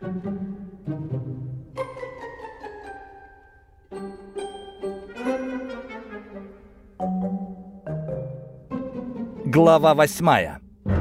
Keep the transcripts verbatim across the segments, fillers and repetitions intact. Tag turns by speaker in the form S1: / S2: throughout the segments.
S1: Глава восьмая.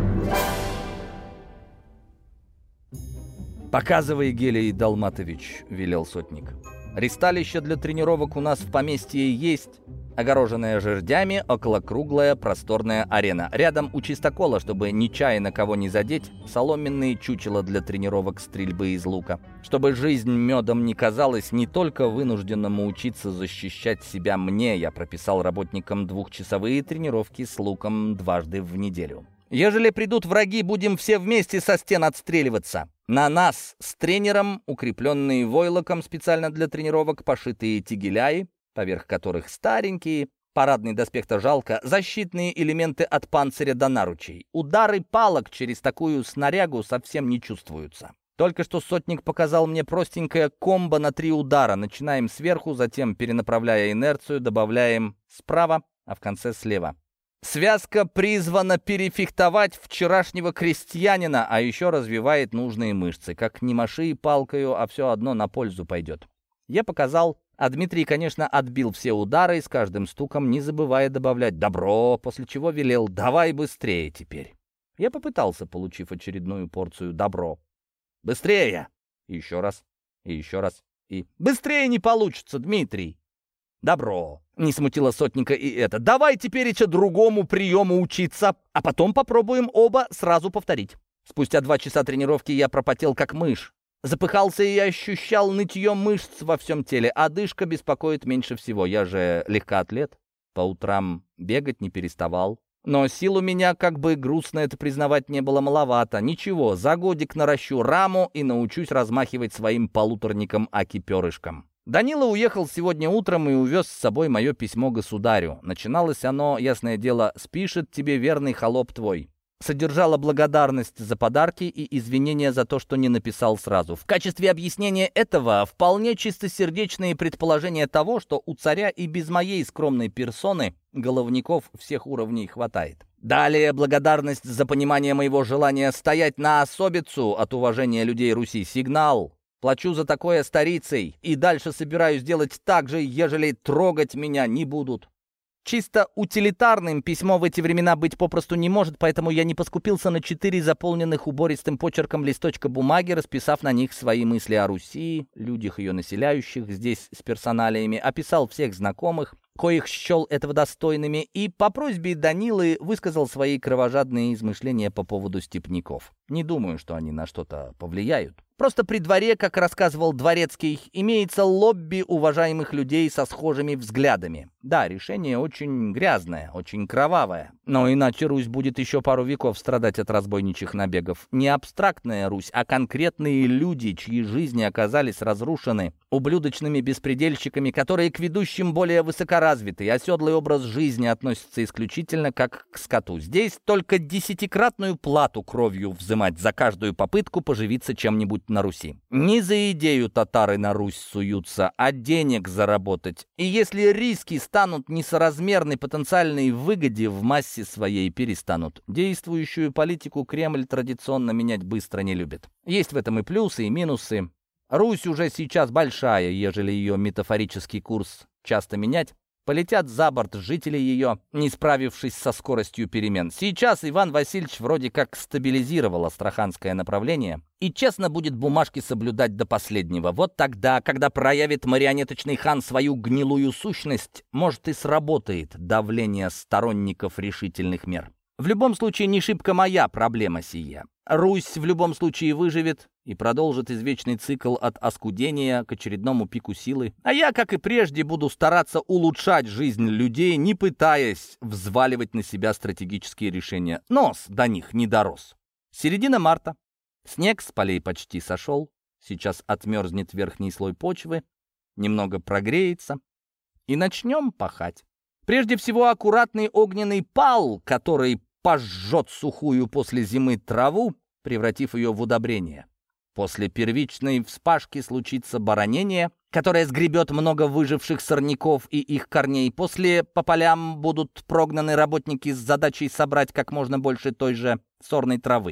S1: «Показывай, Гелий Далматович», — велел сотник. «Ристалище для тренировок у нас в поместье есть. Огороженная жердями, околокруглая просторная арена. Рядом у чистокола, чтобы нечаянно кого не задеть, соломенные чучела для тренировок стрельбы из лука. Чтобы жизнь медом не казалась, не только вынужденному учиться защищать себя мне, я прописал работникам двухчасовые тренировки с луком дважды в неделю. Ежели придут враги, будем все вместе со стен отстреливаться. На нас с тренером, укрепленные войлоком специально для тренировок, пошитые тигеляи, поверх которых старенькие, парадный доспех-то жалко, защитные элементы от панциря до наручей. Удары палок через такую снарягу совсем не чувствуются. Только что сотник показал мне простенькое комбо на три удара. Начинаем сверху, затем, перенаправляя инерцию, добавляем справа, а в конце слева. Связка призвана перефехтовать вчерашнего крестьянина, а еще развивает нужные мышцы. Как ни маши палкою, а все одно на пользу пойдет. Я показал, а Дмитрий, конечно, отбил все удары, с каждым стуком не забывая добавлять «добро», после чего велел «давай быстрее теперь». Я попытался, получив очередную порцию «добро». «Быстрее!» И еще раз, и еще раз, и «быстрее не получится, Дмитрий!» «Добро!» Не смутило сотника и это. «Давай теперь еще другому приему учиться, а потом попробуем оба сразу повторить». Спустя два часа тренировки я пропотел как мышь. Запыхался и ощущал нытье мышц во всем теле. Одышка беспокоит меньше всего. Я же легкоатлет. По утрам бегать не переставал. Но сил у меня, как бы грустно это признавать, не было маловато. Ничего, за годик наращу раму и научусь размахивать своим полуторником-аки-перышком. Данила уехал сегодня утром и увез с собой мое письмо государю. Начиналось оно, ясное дело, «Спишет тебе верный холоп твой». Содержала благодарность за подарки и извинения за то, что не написал сразу. В качестве объяснения этого вполне чистосердечные предположения того, что у царя и без моей скромной персоны головников всех уровней хватает. Далее благодарность за понимание моего желания стоять на особицу от уважения людей Руси. Сигнал. Плачу за такое старицей и дальше собираюсь делать так же, ежели трогать меня не будут. Чисто утилитарным письмо в эти времена быть попросту не может, поэтому я не поскупился на четыре заполненных убористым почерком листочка бумаги, расписав на них свои мысли о Руси, людях ее населяющих, здесь с персоналиями, описал всех знакомых, коих счел этого достойными, и по просьбе Данилы высказал свои кровожадные измышления по поводу степняков. Не думаю, что они на что-то повлияют. Просто при дворе, как рассказывал Дворецкий, имеется лобби уважаемых людей со схожими взглядами. Да, решение очень грязное, очень кровавое. Но иначе Русь будет еще пару веков страдать от разбойничьих набегов. Не абстрактная Русь, а конкретные люди, чьи жизни оказались разрушены ублюдочными беспредельщиками, которые к ведущим более высокоразвитый, оседлый образ жизни относятся исключительно как к скоту. Здесь только десятикратную плату кровью взымать за каждую попытку поживиться чем-нибудь на Руси. Не за идею татары на Русь суются, а денег заработать. И если риски станут несоразмерны потенциальной выгоде, в массе своей перестанут. Действующую политику Кремль традиционно менять быстро не любит. Есть в этом и плюсы, и минусы. Русь уже сейчас большая, ежели ее метафорический курс часто менять, полетят за борт жители ее, не справившись со скоростью перемен. Сейчас Иван Васильевич вроде как стабилизировал астраханское направление и честно будет бумажки соблюдать до последнего. Вот тогда, когда проявит марионеточный хан свою гнилую сущность, может и сработает давление сторонников решительных мер. В любом случае, не шибко моя проблема сия. Русь в любом случае выживет и продолжит извечный цикл от оскудения к очередному пику силы. А я, как и прежде, буду стараться улучшать жизнь людей, не пытаясь взваливать на себя стратегические решения. Нос до них не дорос. Середина марта. Снег с полей почти сошел. Сейчас отмерзнет верхний слой почвы, немного прогреется, и начнем пахать. Прежде всего, аккуратный огненный пал, который пожжет сухую после зимы траву, превратив ее в удобрение. После первичной вспашки случится баронение, которое сгребет много выживших сорняков и их корней. После по полям будут прогнаны работники с задачей собрать как можно больше той же сорной травы.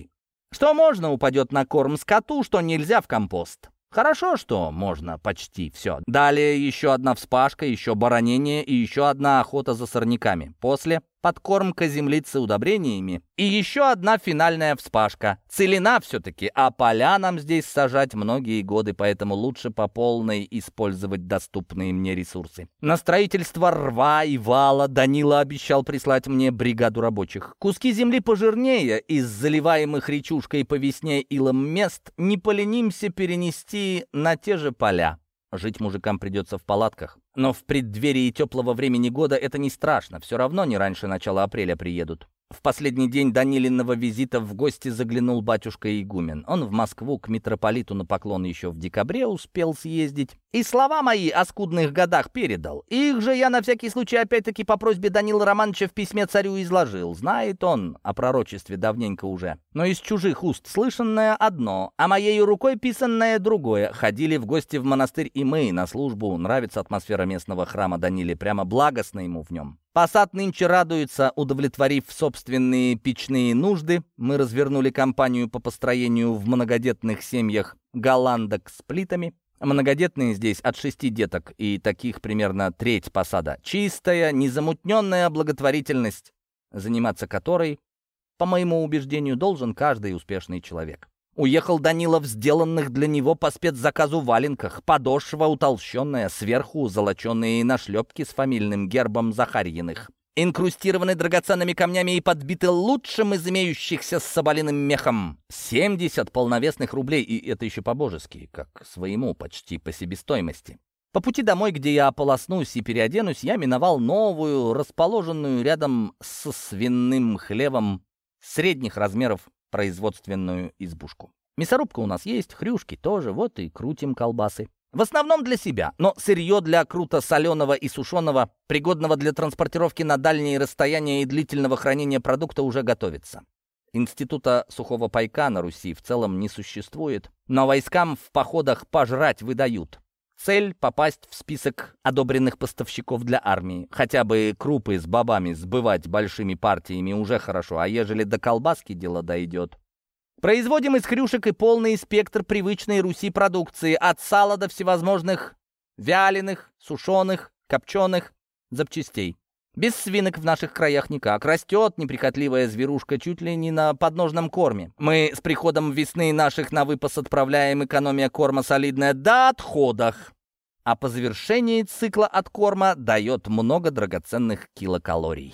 S1: Что можно, упадет на корм скоту, что нельзя в компост. Хорошо, что можно почти все. Далее еще одна вспашка, еще баронение и еще одна охота за сорняками. После подкормка землицы удобрениями и еще одна финальная вспашка. Целина все-таки, а поля нам здесь сажать многие годы, поэтому лучше по полной использовать доступные мне ресурсы. На строительство рва и вала Данила обещал прислать мне бригаду рабочих. Куски земли пожирнее из заливаемых речушкой по весне илом мест не поленимся перенести на те же поля. Жить мужикам придется в палатках. Но в преддверии теплого времени года это не страшно. Все равно не раньше начала апреля приедут. В последний день Данилиного визита в гости заглянул батюшка игумен. Он в Москву к митрополиту на поклон еще в декабре успел съездить. И слова мои о скудных годах передал. Их же я на всякий случай опять-таки по просьбе Данила Романовича в письме царю изложил. Знает он о пророчестве давненько уже. Но из чужих уст слышанное одно, а моей рукой писанное другое. Ходили в гости в монастырь и мы на службу. Нравится атмосфера местного храма Даниле, прямо благостно ему в нем. Посад нынче радуется, удовлетворив собственные печные нужды. Мы развернули кампанию по построению в многодетных семьях голландок с плитами. Многодетные здесь от шести деток, и таких примерно треть посада. Чистая, незамутненная благотворительность, заниматься которой, по моему убеждению, должен каждый успешный человек. Уехал Данила в сделанных для него по спецзаказу валенках, подошва утолщенная, сверху золоченые нашлепки с фамильным гербом Захарьиных. Инкрустированы драгоценными камнями и подбиты лучшим из имеющихся с соболиным мехом. семьдесят полновесных рублей, и это еще по-божески, как своему, почти по себестоимости. По пути домой, где я ополоснусь и переоденусь, я миновал новую, расположенную рядом с свиным хлевом средних размеров производственную избушку. Мясорубка у нас есть, хрюшки тоже, вот и крутим колбасы. В основном для себя, но сырье для круто соленого и сушеного, пригодного для транспортировки на дальние расстояния и длительного хранения продукта, уже готовится. Института сухого пайка на Руси в целом не существует, но войскам в походах пожрать выдают. Цель — попасть в список одобренных поставщиков для армии. Хотя бы крупы с бобами сбывать большими партиями уже хорошо, а ежели до колбаски дело дойдет. Производим из хрюшек и полный спектр привычной Руси продукции, от сала до всевозможных вяленых, сушеных, копченых запчастей. Без свинок в наших краях никак. Растет неприхотливая зверушка чуть ли не на подножном корме. Мы с приходом весны наших на выпас отправляем, экономия корма солидная до отходах. А по завершении цикла от корма дает много драгоценных килокалорий.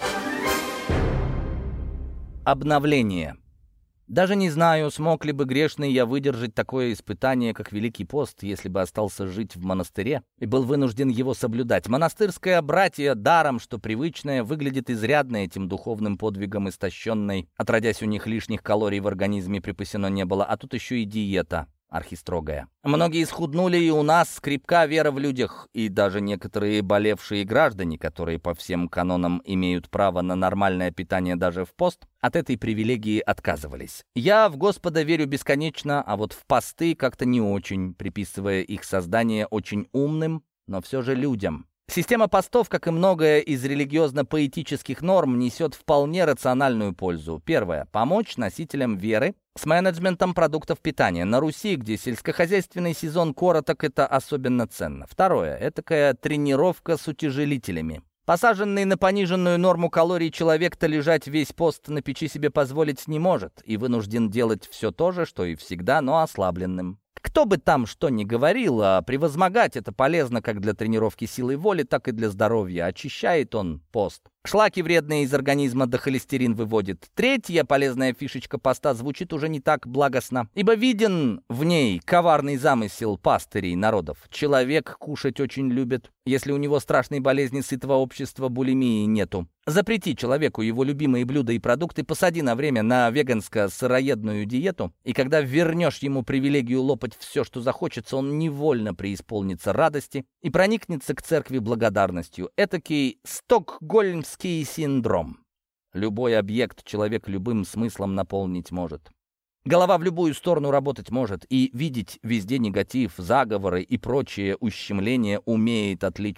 S1: Обновление. Даже не знаю, смог ли бы грешный я выдержать такое испытание, как Великий пост, если бы остался жить в монастыре и был вынужден его соблюдать. Монастырское братье, даром что привычное, выглядит изрядно этим духовным подвигом истощенной. Отродясь, у них лишних калорий в организме припасено не было, а тут еще и диета архистрогая. Многие схуднули, и у нас скрепка вера в людях, и даже некоторые болевшие граждане, которые по всем канонам имеют право на нормальное питание даже в пост, от этой привилегии отказывались. Я в Господа верю бесконечно, а вот в посты как-то не очень, приписывая их создание очень умным, но все же людям. Система постов, как и многое из религиозно-поэтических норм, несет вполне рациональную пользу. Первое — помочь носителям веры с менеджментом продуктов питания. На Руси, где сельскохозяйственный сезон короток, это особенно ценно. Второе — этакая тренировка с утяжелителями. Посаженный на пониженную норму калорий человек-то лежать весь пост на печи себе позволить не может и вынужден делать все то же, что и всегда, но ослабленным. Кто бы там что ни говорил, а превозмогать это полезно как для тренировки силы воли, так и для здоровья. Очищает он пост. Шлаки вредные из организма да холестерин выводит. Третья полезная фишечка поста звучит уже не так благостно, ибо виден в ней коварный замысел пастырей народов. Человек кушать очень любит, если у него страшной болезни сытого общества булимии нету. Запрети человеку его любимые блюда и продукты, посади на время на веганско-сыроедную диету, и когда вернешь ему привилегию лопать все, что захочется, он невольно преисполнится радости и проникнется к церкви благодарностью. Этакий стокгольмский синдром. Любой объект человек любым смыслом наполнить может. Голова в любую сторону работать может и видеть везде негатив, заговоры и прочее ущемление умеет отлично.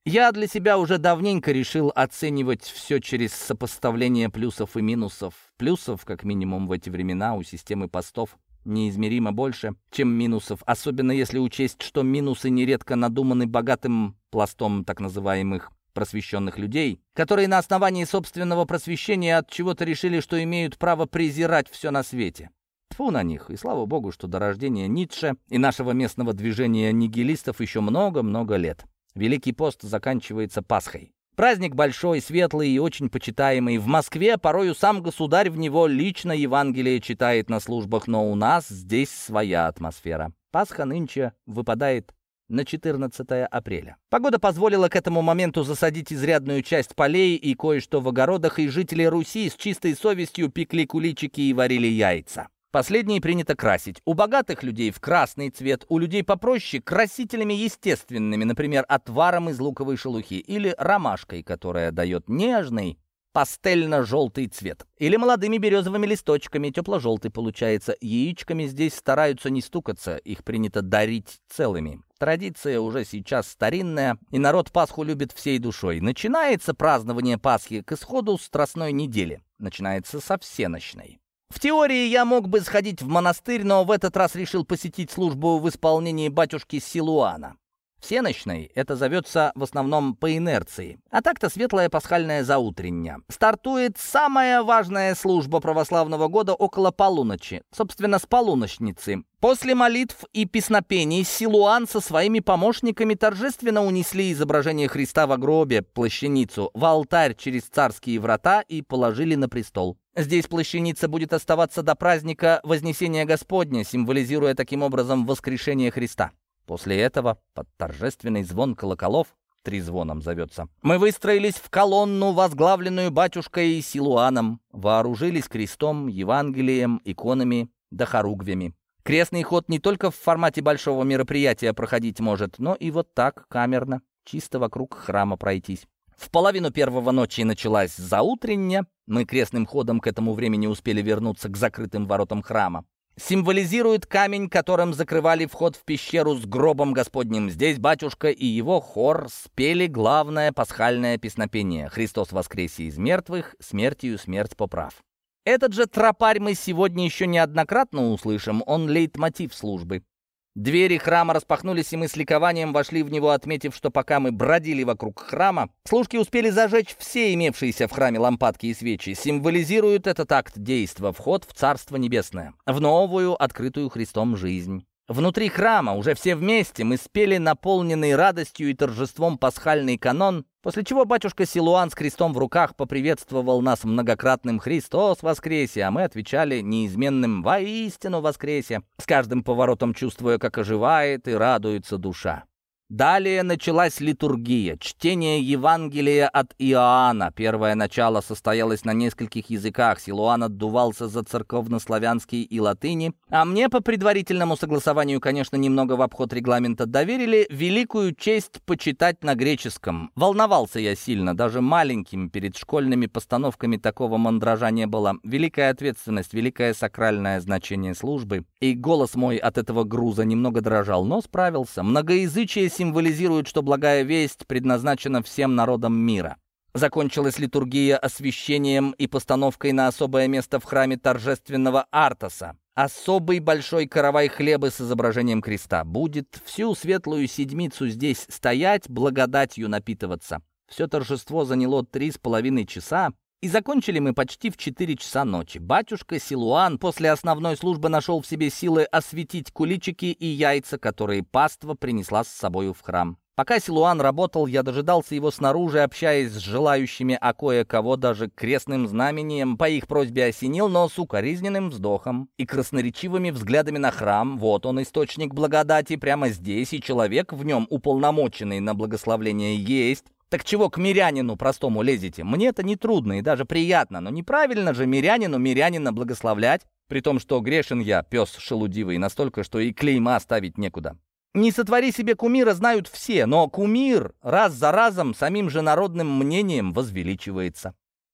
S1: Я для себя уже давненько решил оценивать все через сопоставление плюсов и минусов. Плюсов, как минимум в эти времена, у системы постов неизмеримо больше, чем минусов, особенно если учесть, что минусы нередко надуманы богатым пластом так называемых просвещенных людей, которые на основании собственного просвещения от чего-то решили, что имеют право презирать все на свете. Тьфу на них, и слава богу, что до рождения Ницше и нашего местного движения нигилистов еще много-много лет. Великий пост заканчивается Пасхой. Праздник большой, светлый и очень почитаемый. В Москве порою сам государь в него лично Евангелие читает на службах, но у нас здесь своя атмосфера. Пасха нынче выпадает на четырнадцатое апреля. Погода позволила к этому моменту засадить изрядную часть полей и кое-что в огородах, и жители Руси с чистой совестью пекли куличики и варили яйца. Последние принято красить. У богатых людей в красный цвет, у людей попроще красителями естественными, например, отваром из луковой шелухи или ромашкой, которая дает нежный пастельно-желтый цвет. Или молодыми березовыми листочками, тепло-желтый получается. Яичками здесь стараются не стукаться, их принято дарить целыми. Традиция уже сейчас старинная, и народ Пасху любит всей душой. Начинается празднование Пасхи к исходу Страстной недели. Начинается со всенощной. В теории я мог бы сходить в монастырь, но в этот раз решил посетить службу в исполнении батюшки Силуана. Всенощной это зовется в основном по инерции. А так-то светлая пасхальная заутренняя. Стартует самая важная служба православного года около полуночи. Собственно, с полуночницы. После молитв и песнопений Силуан со своими помощниками торжественно унесли изображение Христа во гробе, плащаницу, в алтарь через царские врата и положили на престол. Здесь плащаница будет оставаться до праздника Вознесения Господня, символизируя таким образом воскрешение Христа. После этого, под торжественный звон колоколов, трезвоном зовется, мы выстроились в колонну, возглавленную батюшкой и Силуаном, вооружились крестом, Евангелием, иконами да хоругвями. Крестный ход не только в формате большого мероприятия проходить может, но и вот так, камерно, чисто вокруг храма пройтись. В половину первого ночи началась заутренняя, мы крестным ходом к этому времени успели вернуться к закрытым воротам храма. Символизирует камень, которым закрывали вход в пещеру с гробом Господним. Здесь батюшка и его хор спели главное пасхальное песнопение «Христос воскресе из мертвых, смертью смерть поправ». Этот же тропарь мы сегодня еще неоднократно услышим, он лейтмотив службы. Двери храма распахнулись, и мы с ликованием вошли в него, отметив, что пока мы бродили вокруг храма, служки успели зажечь все имевшиеся в храме лампадки и свечи. Символизирует этот акт действа вход в Царство Небесное, в новую, открытую Христом жизнь. Внутри храма уже все вместе мы спели наполненный радостью и торжеством пасхальный канон, после чего батюшка Силуан с крестом в руках поприветствовал нас многократным «Христос воскресе», а мы отвечали неизменным «Воистину воскресе», с каждым поворотом чувствуя, как оживает и радуется душа. Далее началась литургия, чтение Евангелия от Иоанна. Первое начало состоялось на нескольких языках. Силуан отдувался за церковнославянский и латыни, а мне по предварительному согласованию, конечно, немного в обход регламента доверили великую честь почитать на греческом. Волновался я сильно, даже маленьким перед школьными постановками такого мандража не было. Великая ответственность, великое сакральное значение службы. И голос мой от этого груза немного дрожал, но справился. Многоязычие символизирует, что благая весть предназначена всем народам мира. Закончилась литургия освящением и постановкой на особое место в храме торжественного Артаса. Особый большой каравай хлеба с изображением креста будет всю светлую седмицу здесь стоять, благодатью напитываться. Все торжество заняло три с половиной часа, и закончили мы почти в четыре часа ночи. Батюшка Силуан после основной службы нашел в себе силы осветить куличики и яйца, которые паства принесла с собою в храм. Пока Силуан работал, я дожидался его снаружи, общаясь с желающими, а кое-кого даже крестным знамением по их просьбе осенил, но с укоризненным вздохом и красноречивыми взглядами на храм. Вот он, источник благодати, прямо здесь, и человек в нем, уполномоченный на благословление, есть. Так чего к мирянину простому лезете? Мне-то не трудно и даже приятно, но неправильно же мирянину мирянина благословлять, при том, что грешен я, пес шелудивый, настолько, что и клейма ставить некуда. Не сотвори себе кумира знают все, но кумир раз за разом самим же народным мнением возвеличивается.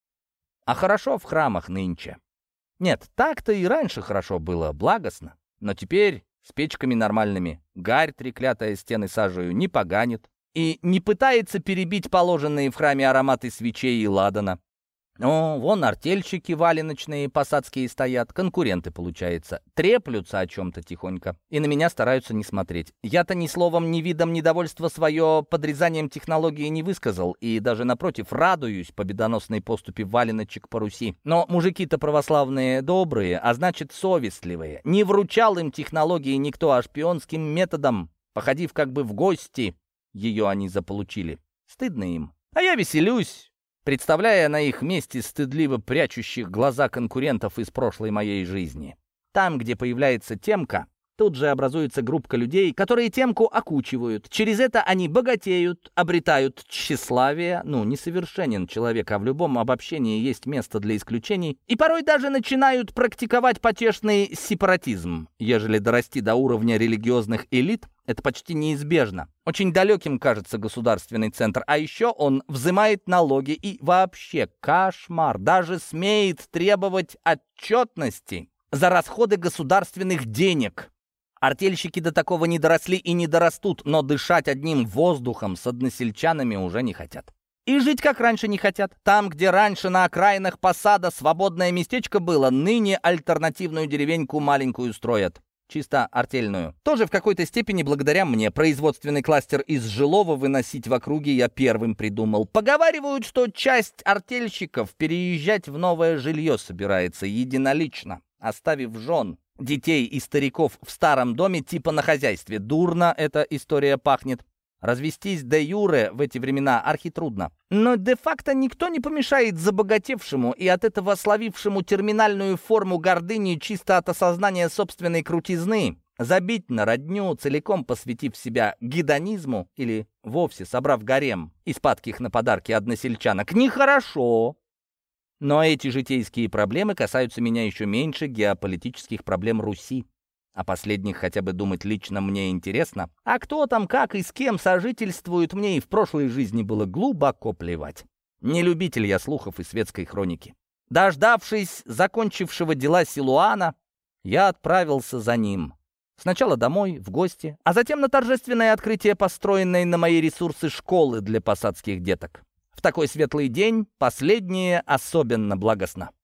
S1: А хорошо в храмах нынче. Нет, так-то и раньше хорошо было, благостно, но теперь с печками нормальными, гарь треклятая стены сажею не поганит. и не пытается перебить положенные в храме ароматы свечей и ладана. О, вон артельщики валеночные посадские стоят, конкуренты, получается. Треплются о чем-то тихонько и на меня стараются не смотреть. Я-то ни словом, ни видом недовольства свое подрезанием технологии не высказал, и даже напротив радуюсь победоносной поступе валеночек по Руси. Но мужики-то православные добрые, а значит совестливые. Не вручал им технологии никто, а шпионским методом, походив как бы в гости, ее они заполучили. Стыдно им. А я веселюсь, представляя на их месте стыдливо прячущих глаза конкурентов из прошлой моей жизни. Там, где появляется темка, тут же образуется группка людей, которые темку окучивают. Через это они богатеют, обретают тщеславие. Ну, несовершенен человек, а в любом обобщении есть место для исключений. И порой даже начинают практиковать потешный сепаратизм. Ежели дорасти до уровня религиозных элит, это почти неизбежно. Очень далеким кажется государственный центр, а еще он взимает налоги и вообще кошмар. Даже смеет требовать отчетности за расходы государственных денег. Артельщики до такого не доросли и не дорастут, но дышать одним воздухом с односельчанами уже не хотят. И жить как раньше не хотят. Там, где раньше на окраинах посада свободное местечко было, ныне альтернативную деревеньку маленькую строят. Чисто артельную. Тоже в какой-то степени благодаря мне. Производственный кластер из жилого выносить в округе я первым придумал. Поговаривают, что часть артельщиков переезжать в новое жилье собирается единолично, оставив жен, детей и стариков в старом доме типа на хозяйстве. Дурно эта история пахнет. Развестись де юре в эти времена архитрудно. Но де-факто никто не помешает забогатевшему и от этого словившему терминальную форму гордыни чисто от осознания собственной крутизны забить на родню, целиком посвятив себя гедонизму или вовсе собрав гарем из падких на подарки односельчанок. Нехорошо. Но эти житейские проблемы касаются меня еще меньше геополитических проблем Руси. О последних хотя бы думать лично мне интересно. А кто там, как и с кем сожительствует, мне и в прошлой жизни было глубоко плевать. Не любитель я слухов и светской хроники. Дождавшись закончившего дела Силуана, я отправился за ним. Сначала домой, в гости, а затем на торжественное открытие построенной на мои ресурсы школы для посадских деток. В такой светлый день последнее особенно благостно.